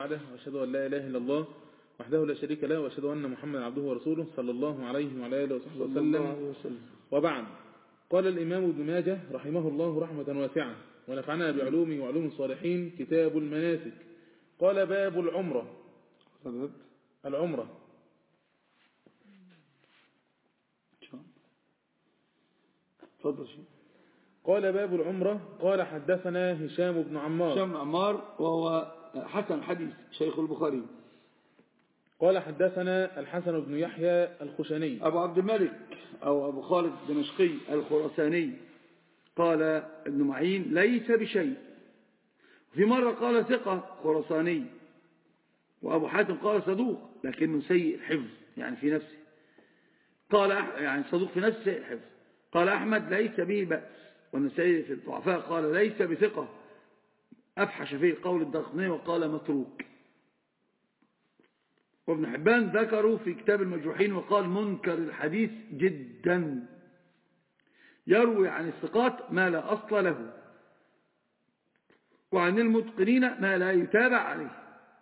وحده وأشهد أن لا إله إلا الله وحده لا شريك له وأشهد أن محمدا عبده ورسوله صلى الله عليه وعلى آله وصحبه وسلم. وبعد. قال الإمام ابن ماجه رحمه الله رحمة واسعة ونفعنا بعلومه وعلوم الصالحين كتاب المناسك. قال باب العمرة. قال باب العمرة. قال حدثنا هشام بن عمار وهو حسن حديث شيخ البخاري. قال حدثنا الحسن بن يحيى الخشني أبو عبد الملك أو أبو خالد الدمشقي الخراساني. قال ابن معين ليس بشيء. في مرة قال ثقة خراساني. وأبو حاتم قال صدوق لكنه سيء الحفظ يعني في نفسه. قال يعني صدوق في نفسه سيء الحفظ. قال أحمد ليس به بأس. والنسائي في الضعفاء قال ليس بثقة. أفحش فيه قول الدارقطني وقال متروك. وابن حبان ذكروا في كتاب المجروحين وقال منكر الحديث جدا، يروي عن الثقات ما لا أصل له وعن المتقنين ما لا يتابع عليه.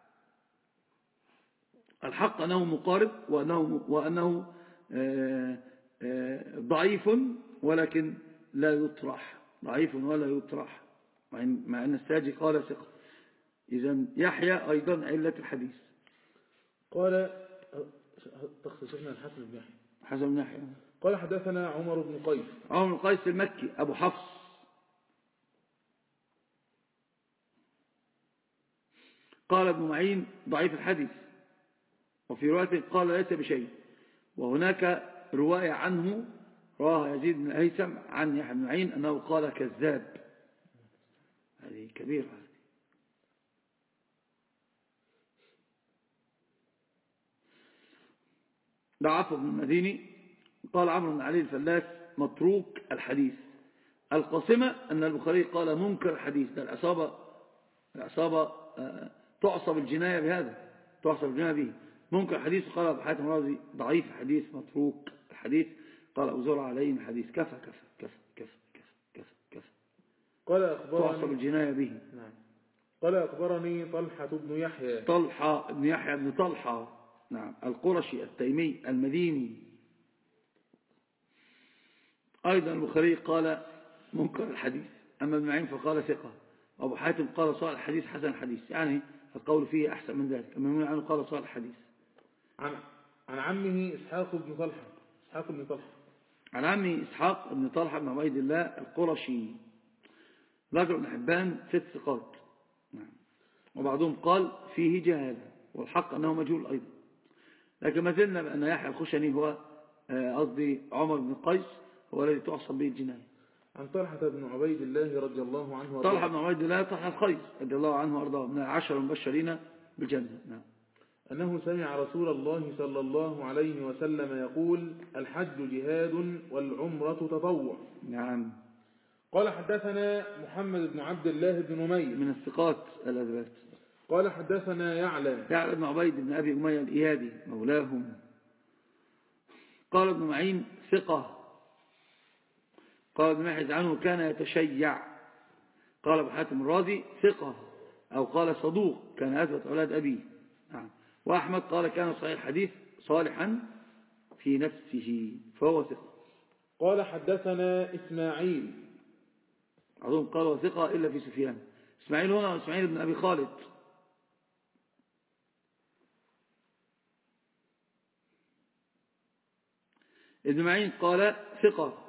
الحق أنه مقارب وأنه ضعيف ولكن لا يطرح، ضعيف ولا يطرح، مع أن الساجي قال ثقة. إذن يحيى أيضا علة الحديث. قال تخصصنا الحسن بن يحيى. قال حدثنا عمر بن قيس المكي أبو حفص. قال ابن معين ضعيف الحديث. وفي رواية قال ليس بشيء. وهناك رواية عنه رواها يزيد بن الهيثم عن يحيى بن معين أنه قال كذاب. هذه كبيرة. ضعف ابن المديني. قال عمرو بن علي الفلاس متروك الحديث. القاسمة أن البخاري قال منكر الحديث. ده العصابة تعصب الجناية بهذا، تعصب الجناية به. منكر الحديث. قال أبو حاتم الرازي ضعيف الحديث متروك الحديث. قال أبو زرع عليه الحديث كفى كفى كفى كفى كفى كفى كفى. قال تعصب الجناية به. نعم. قال أخبرني طلحة بن يحيى. طلحة بن يحيى بن طلحة، نعم، القرشي التيمي المديني. أيضا البخاري قال منكر الحديث. أما ابن معين فقال ثقة. أبو حاتم قال صالح الحديث حسن الحديث، يعني القول فيه أحسن من ذلك. أما ابن معين قال صالح الحديث. عن عمه إسحاق بن طلحة. عن عمه إسحاق بن طلحة بن عبيد الله القرشي. ذكر ابن حبان 6 ثقات، نعم. وبعضهم قال فيه جهالة والحق أنه مجهول أيضا. لكن ما زلنا بأن يحيى الخشني هو قصدي عمر بن قيس هو الذي تعصب به الجناية. عن طلحة بن عبيد الله رضي الله عنه. طلحة بن عبيد الله طلحة الخيس رضي الله عنه وارضاه من 10 المبشرين بالجنة، نعم. أنه سمع رسول الله صلى الله عليه وسلم يقول الحج جهاد والعمرة تطوع. نعم. قال حدثنا محمد بن عبد الله بن أمية من الثقات الأثبات. قال حدثنا يعلى بن عبيد بن أبي أمية الإيادي مولاهم. قال ابن معين ثقة. قال ابن محيز عنه كان يتشيع. قال ابو حاتم الرازي ثقة أو قال صدوق كان أثبت أولاد أبيه، نعم. وأحمد قال كان صحيح الحديث صالحا في نفسه فهو ثقة. قال حدثنا إسماعيل. بعضهم قالوا ثقة إلا في سفيان. إسماعيل هنا إسماعيل بن أبي خالد. ابن معين قال ثقة.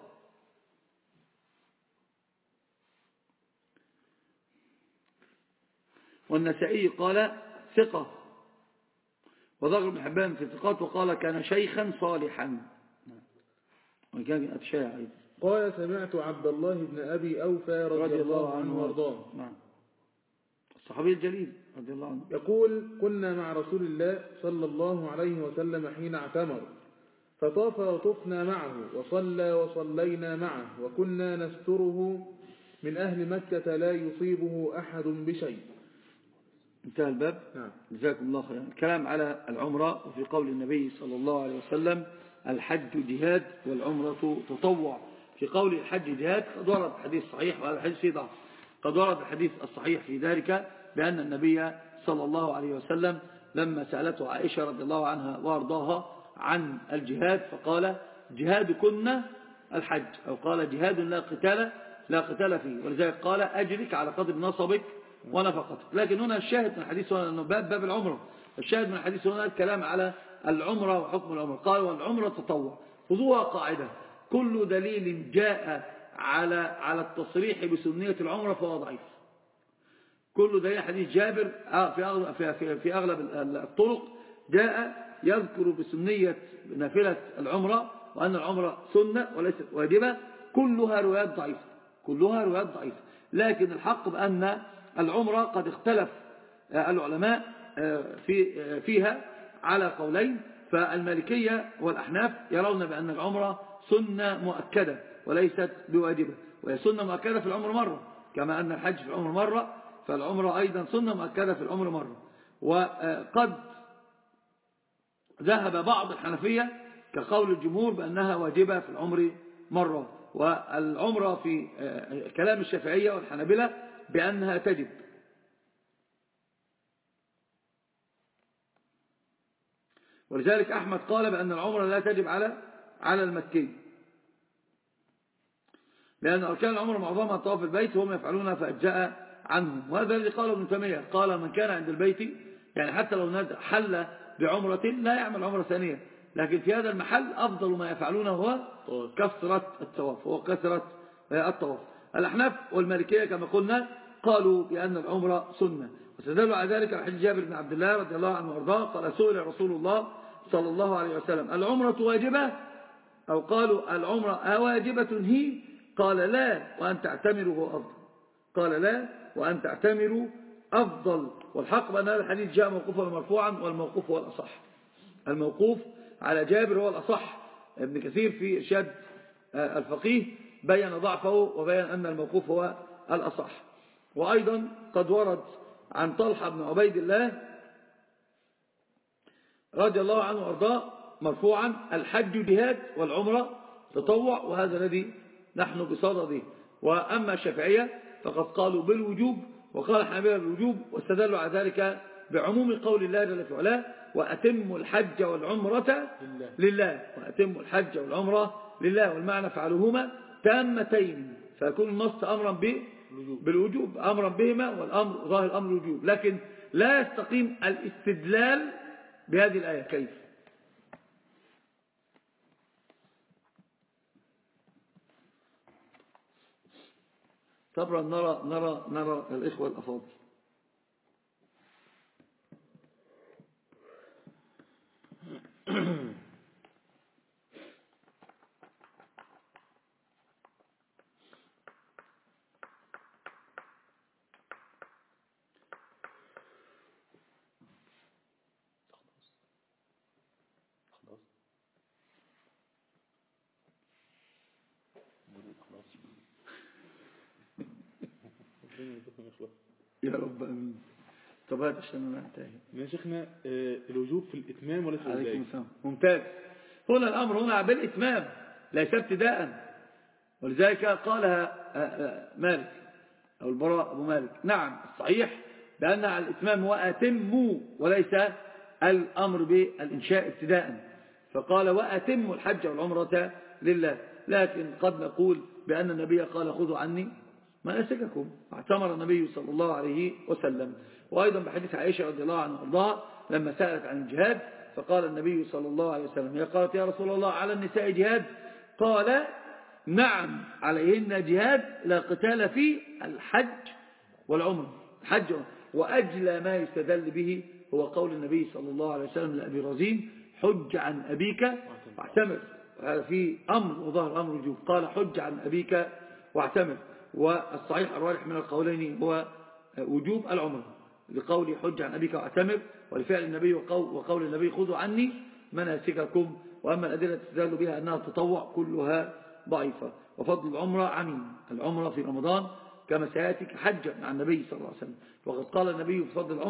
والنسائي قال ثقة. وذكر ابن حبان في الثقات وقال كان شيخا صالحا وكان أتشاع أيضا. قال سمعت عبد الله بن أبي أوفى رضي الله عنه وارضاه، نعم، الصحابي الجليل رضي الله عنه، يقول كنا مع رسول الله صلى الله عليه وسلم حين اعتمر فطاف وطفنا معه وصلى وصلينا معه وكنا نستره من أهل مكة لا يصيبه أحد بشيء. انتهى الباب. نعم. جزاكم الله خيرا. الكلام على العمرة وفي قول النبي صلى الله عليه وسلم الحج جهاد والعمرة تطوع. في قول الحج جهاد قد ورد حديث صحيح وهذا الحديث فيه ضعف. قد ورد الحديث الصحيح في ذلك بأن النبي صلى الله عليه وسلم لما سألته عائشة رضي الله عنها وارضاها عن الجهاد، فقال جهادكن الحج، أو قال جهاد لا قتال فيه، ولذلك قال أجرك على قدر نصبك ونفقتك. لكن هنا الشاهد من الحديث هنا أنه باب العمرة، الشاهد من الحديث هنا الكلام على العمرة وحكم العمرة. قال والعمرة تطوع، خذوها قاعدة: كل دليل جاء على التصريح بسنية العمرة فهو ضعيف. كل دليل حديث جابر في أغلب الطرق جاء يذكر بسنية نافلة العمرة وأن العمرة سنة وليست واجبة، كلها روايات ضعيفة. لكن الحق بأن العمرة قد اختلف العلماء فيها على قولين، فالمالكية والأحناف يرون بأن العمرة سنة مؤكدة وليست بواجبة، وهي سنة مؤكدة في العمر مرة، كما أن الحج في العمر مرة، فالعمرة أيضا سنة مؤكدة في العمر مرة. وقد ذهب بعض الحنفية كقول الجمهور بأنها واجبة في العمر مرة، والعمرة في كلام الشافعية والحنابلة بأنها تجب. ولذلك أحمد قال بأن العمرة لا تجب على المكي، لأن أركان العمرة معظمها طواف البيت وهم يفعلونها فأجزاء عنهم. وهذا الذي قاله ابن تيمية، قال من كان عند البيت يعني حتى لو حل بعمرة لا يعمل عمرة ثانية، لكن في هذا المحل أفضل ما يفعلونه هو كثرة الطواف. الأحناف والمالكية كما قلنا قالوا بأن العمرة سنة، واستدلوا على ذلك على حديث جابر بن عبد الله رضي الله عنه وارضاه قال سئل رسول الله صلى الله عليه وسلم العمرة واجبة، أو قالوا العمرة واجبة هي؟ قال لا وأن تعتمروا هو أفضل. قال لا وأن تعتمروا أفضل. والحق بأن هذا الحديث جاء موقوفا ومرفوعا، والموقوف هو الأصح. الموقوف على جابر هو الأصح. ابن كثير في إرشاد الفقيه بيّن ضعفه وبيّن أن الموقوف هو الأصح. وأيضا قد ورد عن طلحة بن عبيد الله رضي الله عنه وارضاه مرفوعا الحج جهاد والعمرة تطوع، وهذا الذي نحن بصدده. وأما الشافعية فقد قالوا بالوجوب، وقال الحنابلة بالوجوب، واستدلوا على ذلك بعموم قول الله جل في علاه وأتموا الحج والعمرة لله. وأتموا الحج والعمرة لله، والمعنى فعلوهما تامتين، فيكون النص أمرا بالوجوب، أمرا بهما، والأمر ظاهر الأمر الوجوب. لكن لا يستقيم الاستدلال بهذه الآية. كيف؟ صبرا نرى الإخوة الأفاضل. يا رب امين. طب هذا عشان انا انتهي يا شيخنا الوجوب في الاتمام ولا في البدايه؟ ممتاز. هنا الامر هنا بالاتمام ليس ابتداء، ولذلك قالها مالك او البراء ابو مالك. نعم الصحيح بان على الاتمام واتموا، وليس الامر بالانشاء ابتداء، فقال واتموا الحج والعمره لله. لكن قد نقول بان النبي قال خذوا عني مناسككم، اعتمر النبي صلى الله عليه وسلم. وأيضا بحديث عائشة رضي الله عنها وارضاها لما سألت عن الجهاد فقال النبي صلى الله عليه وسلم هي قالت يا رسول الله على النساء جهاد؟ قال نعم عليهن جهاد لا قتال في الحج والعمر. الحج وأجلى ما يستدل به هو قول النبي صلى الله عليه وسلم لأبي رزين حج عن أبيك واعتمر. هذا في أمر وظهر أمر وجوب، قال حج عن أبيك واعتمر. والصحيح الراجح من القولين هو وجوب العمر لقول حج عن أبيك واعتمر، ولفعل النبي وقول النبي خذوا عني مناسككم. وأما الأدلة تستدل بها أنها تطوع كلها ضعيفة. وفضل العمرة عميم، العمرة في رمضان كما سيأتي كحجة مع النبي صلى الله عليه وسلم. وقد قال النبي في فضل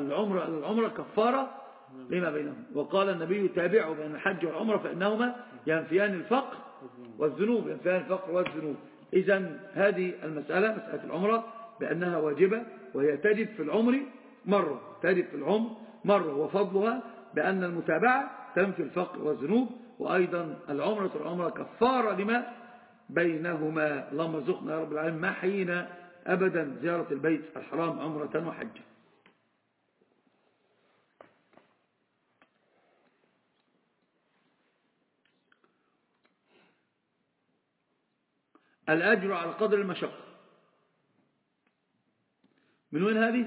العمرة كفارة لما بينهم. وقال النبي تابعوا بين الحج والعمرة فإنهما ينفيان الفقر والذنوب، إذن هذه المسألة مسألة العمرة بأنها واجبة، وهي تجب في العمر مرة ترد في العمر مرة، وفضلها بأن المتابعة تنفي الفقر والذنوب، وأيضا العمرة كفارة لما بينهما. اللهم ارزقنا يا رب العالمين ما حيينا أبدا زيارة البيت الحرام عمرة وحجة. الأجر على قدر المشقة. من وين هذه؟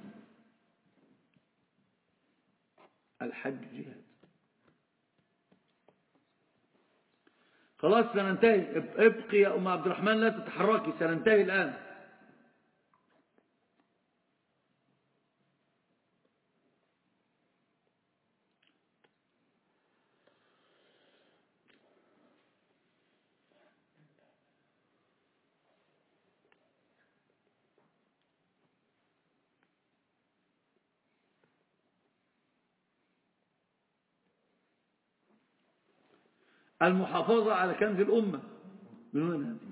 الحج جهاد. خلاص سننتهي، ابقي يا أم عبد الرحمن لا تتحركي، سننتهي الآن. المحافظة على كنز الأمة. من وين هذه؟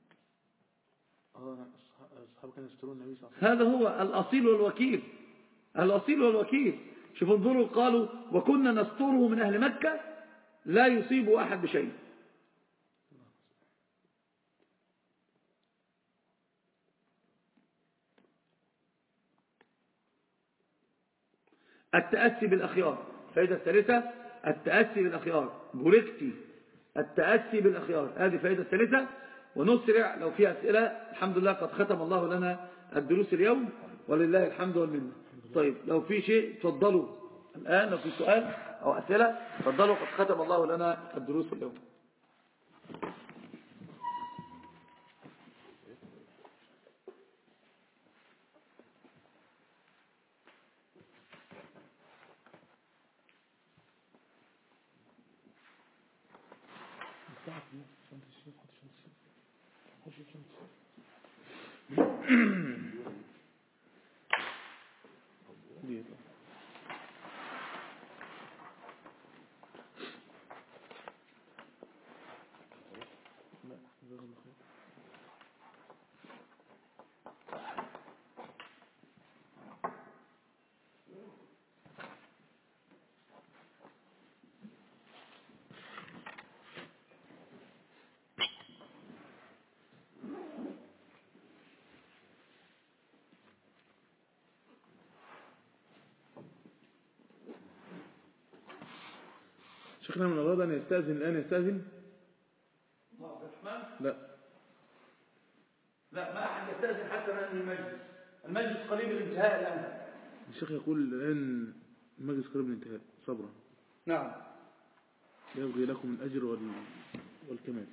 أصحاب كانوا يسترون النبي صلى الله عليه هذا هو الأصيل والوكيل. الأصيل والوكيل. شوفوا انظروا، قالوا وكنا نستره من أهل مكة لا يصيب أحد بشيء. التأسي بالأخيار. فائدة الثالثة التأسي بالأخيار. بوركتي التأسي بالأخيار، هذه فائدة الثالثة. ونسرع لو في أسئلة. الحمد لله قد ختم الله لنا الدروس اليوم ولله الحمد والمنة. طيب لو في شيء تفضلوا الآن، لو في سؤال أو أسئلة تفضلوا، قد ختم الله لنا الدروس اليوم. شيخنا من أراد أن يستأذن الآن يستأذن؟ لا لا، ما أحد يستأذن حتى ننهي المجلس. المجلس قريب الانتهاء الآن. الشيخ يقول الآن المجلس قريب الانتهاء، صبرا. نعم. يبغي لكم الأجر والكمال.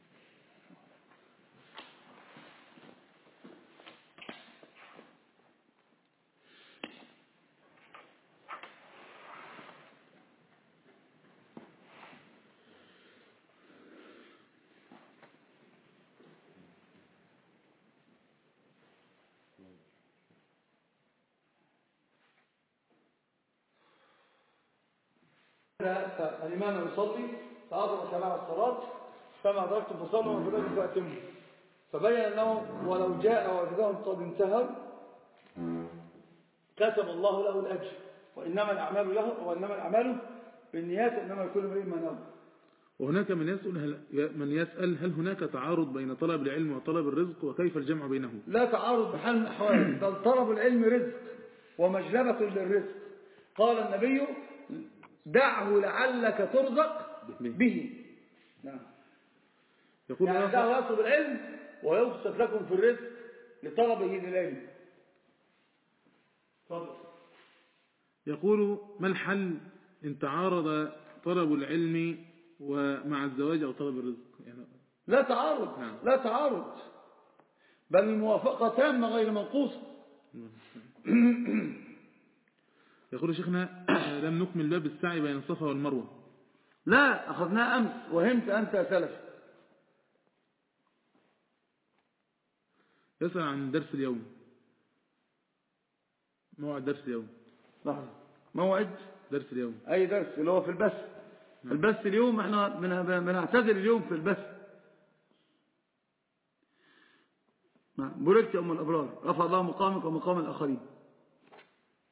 الإمام يصلي فأدرك مع الصلاة فما أدركتم فصلوا وما فاتكم فأتموا. فبين أنه ولو جاء ووجدهم قد انتهوا كتب الله له الأجر، وإنما الأعمال بالنيات، إنما يكون امرئ ما نوى. وهناك من يسأل هل هناك تعارض بين طلب العلم وطلب الرزق، وكيف الجمع بينهم؟ لا تعارض بحال من الأحوال، بل طلب العلم رزق ومجلبة للرزق. قال النبي دعه لعلك ترزق به. نعم. يقول يعني دعه يطلب العلم ويبسط لكم في الرزق لطلبه للعلم. تفضل. يقول ما الحل إن تعارض طلب العلم ومع الزواج أو طلب الرزق؟ يعني لا تعارض. نعم. لا تعارض، بل الموافقة تامة غير منقوصة. يقول شيخنا لم نكمل باب السعي بين الصفا والمروة. لا، أخذناه أمس وهمت أنت يا سلف. يسأل عن درس اليوم، موعد درس اليوم. لحظة، موعد درس اليوم أي درس؟ اللي هو في البث. نعم. البث اليوم احنا بنعتذر اليوم في البث. نعم. بوركت يا أم الأبرار، رفع الله مقامك ومقام الآخرين.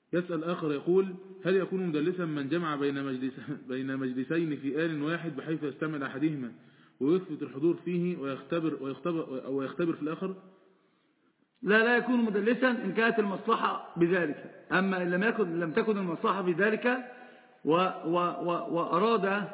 يسأل آخر يقول: هل يكون مدلسا من جمع بين مجلسين في آن واحد بحيث يستمع أحدهما ويثبت الحضور فيه ويختبر في الآخر؟ لا يكون مدلسا إن كانت المصلحة بذلك. أما إن لم تكن المصلحة بذلك وأراد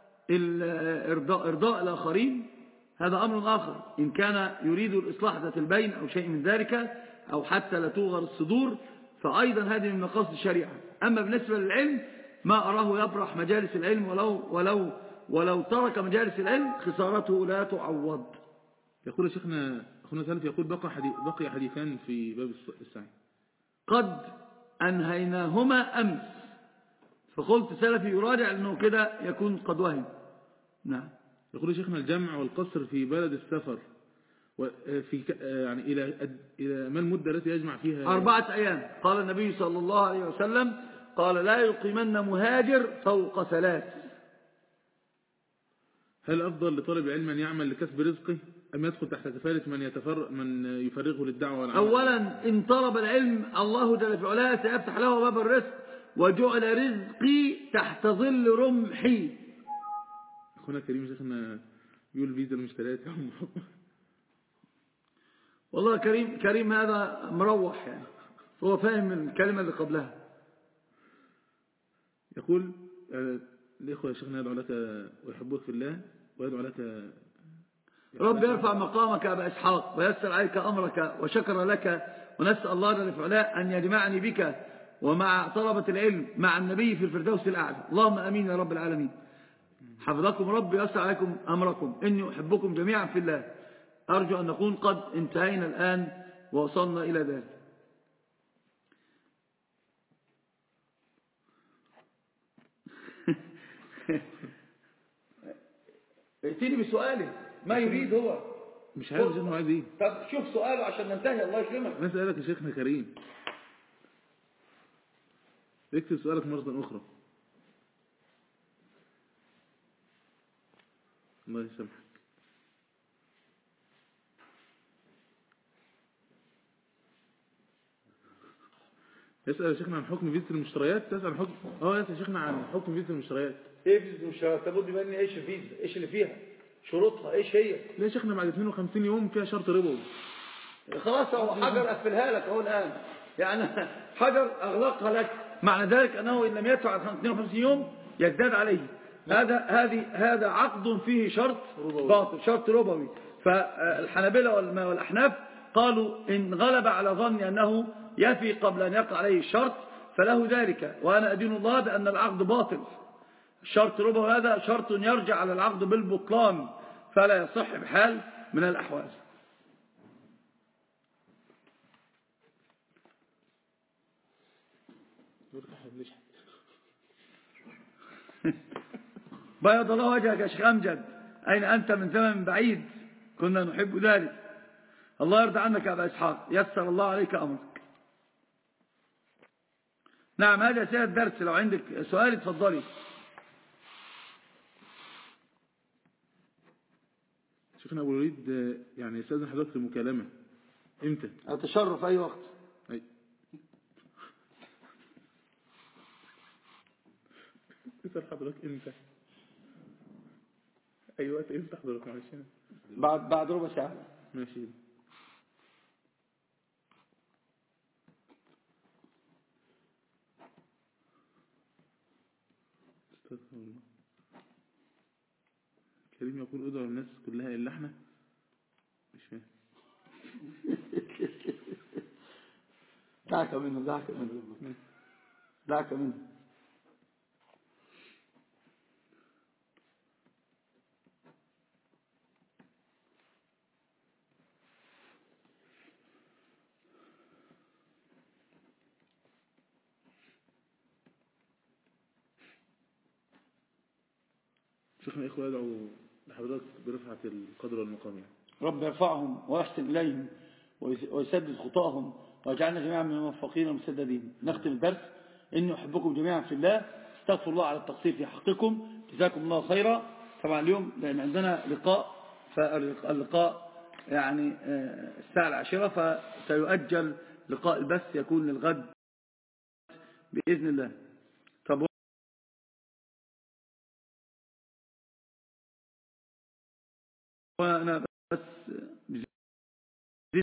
إرضاء الآخرين، هذا أمر آخر. إن كان يريد الإصلاح ذات البين أو شيء من ذلك، أو حتى لا توغر الصدور، فأيضا هذه من مقاصد الشريعة. أما بالنسبة للعلم ما أراه يبرح مجالس العلم، ولو ترك مجالس العلم خسارته لا تعوض. يقول شيخنا أخونا سلف، يقول بقي حديثان في باب السعي قد أنهيناهما أمس، فقلت سلفي يراجع أنه كده يكون قد وهم. نعم. يقول شيخنا: الجمع والقصر في بلد السفر يعني إلى ما المدة التي يجمع فيها؟ 4 أيام. قال النبي صلى الله عليه وسلم: قال لا يقيمن مهاجر فوق 3. هل أفضل لطالب علم أن يعمل لكسب رزقه أم يدخل تحت كفالة من يفرغه للدعوة والعمل؟ أولا إن طلب العلم الله جل في علاه سيفتح له باب الرزق، وجعل رزقي تحت ظل رمحي. أخونا كريم شيخنا يقول فيزا المشتريات والله كريم هذا مروح يعني، هو فاهم الكلمة اللي قبلها. يقول: الإخوة يا شيخنا يدعو لك ويحبوك في الله ويدعو لك رب يرفع مقامك أبا إسحاق ويسر عليك أمرك وشكر لك، ونسأل الله جل في علاه أن يجمعني بك ومع طلبة العلم مع النبي في الفردوس الأعلى. اللهم أمين يا رب العالمين. حفظكم رب ويسر عليكم أمركم. إني أحبكم جميعا في الله. أرجو أن نكون قد انتهينا الآن ووصلنا إلى ذلك. ائتني بسؤاله ما يريد هو. مش عارف شيخنا عايز ايه. طب شوف سؤاله عشان ننتهي. الله يكرمك. نسألك يا شيخنا كريم، اكتب سؤالك مرة أخرى. الله يسامحك. يسأل يا شيخنا عن حكم فيزة المشتريات. تسأل عن حكم يسأل يا شيخنا عن حكم فيزة المشتريات. ايه فيزة المشتريات؟ لابد يبين لي ايش الفيزة، ايش اللي فيها، شروطها ايش هي. لا يا شيخنا بعد 52 يوم فيها شرط ربوي. خلاص هو حجر قفلها لك اهو الان، يعني حجر اغلقها لك، معنى ذلك انه ان لم يدفع 52 يوم يزداد عليه. هذا عقد فيه شرط باطل، شرط ربوي. فالحنابلة والأحناف قالوا إن غلب على ظن أنه يفي قبل أن يقع عليه الشرط فله ذلك، وأنا أدين الله بأن العقد باطل. الشرط ربوي هذا شرط يرجع على العقد بالبطلان، فلا يصح بحال من الأحوال. بيض الله وجهك يا شيخ أمجد، أين أنت من زمن بعيد كنا نحب ذلك. الله يرضى عنك يا أبا إسحاق، يسر الله عليك أمرك. نعم هذا سيد الدرس، لو عندك سؤال اتفضلي. شيخنا أبو الوليد يعني يستاذن حضرتك المكالمة امتى؟ أتشرف أي وقت. أي تسأل حضرتك امتى؟ أي وقت امتى حضرتك؟ معلش بعد ربع ساعة. ماشي. استغفر الله. كريم يقول ادعو الناس كلها إلا احنا. مش فاهم. دعك منه. شيخنا إخوة يدعو لحضرتك برفعة القدر والمقام يعني. رب يرفعهم ويحسن إليهم ويسدد خطاهم ويجعلنا جميعا من الموفقين والمسددين. نختم الدرس. إني أحبكم جميعا في الله. استغفر الله على التقصير في حقكم. جزاكم الله خيرا. طبعا اليوم لأن عندنا لقاء، فاللقاء يعني الساعة 10 فسيؤجل لقاء البث يكون للغد بإذن الله. طب وأنا بس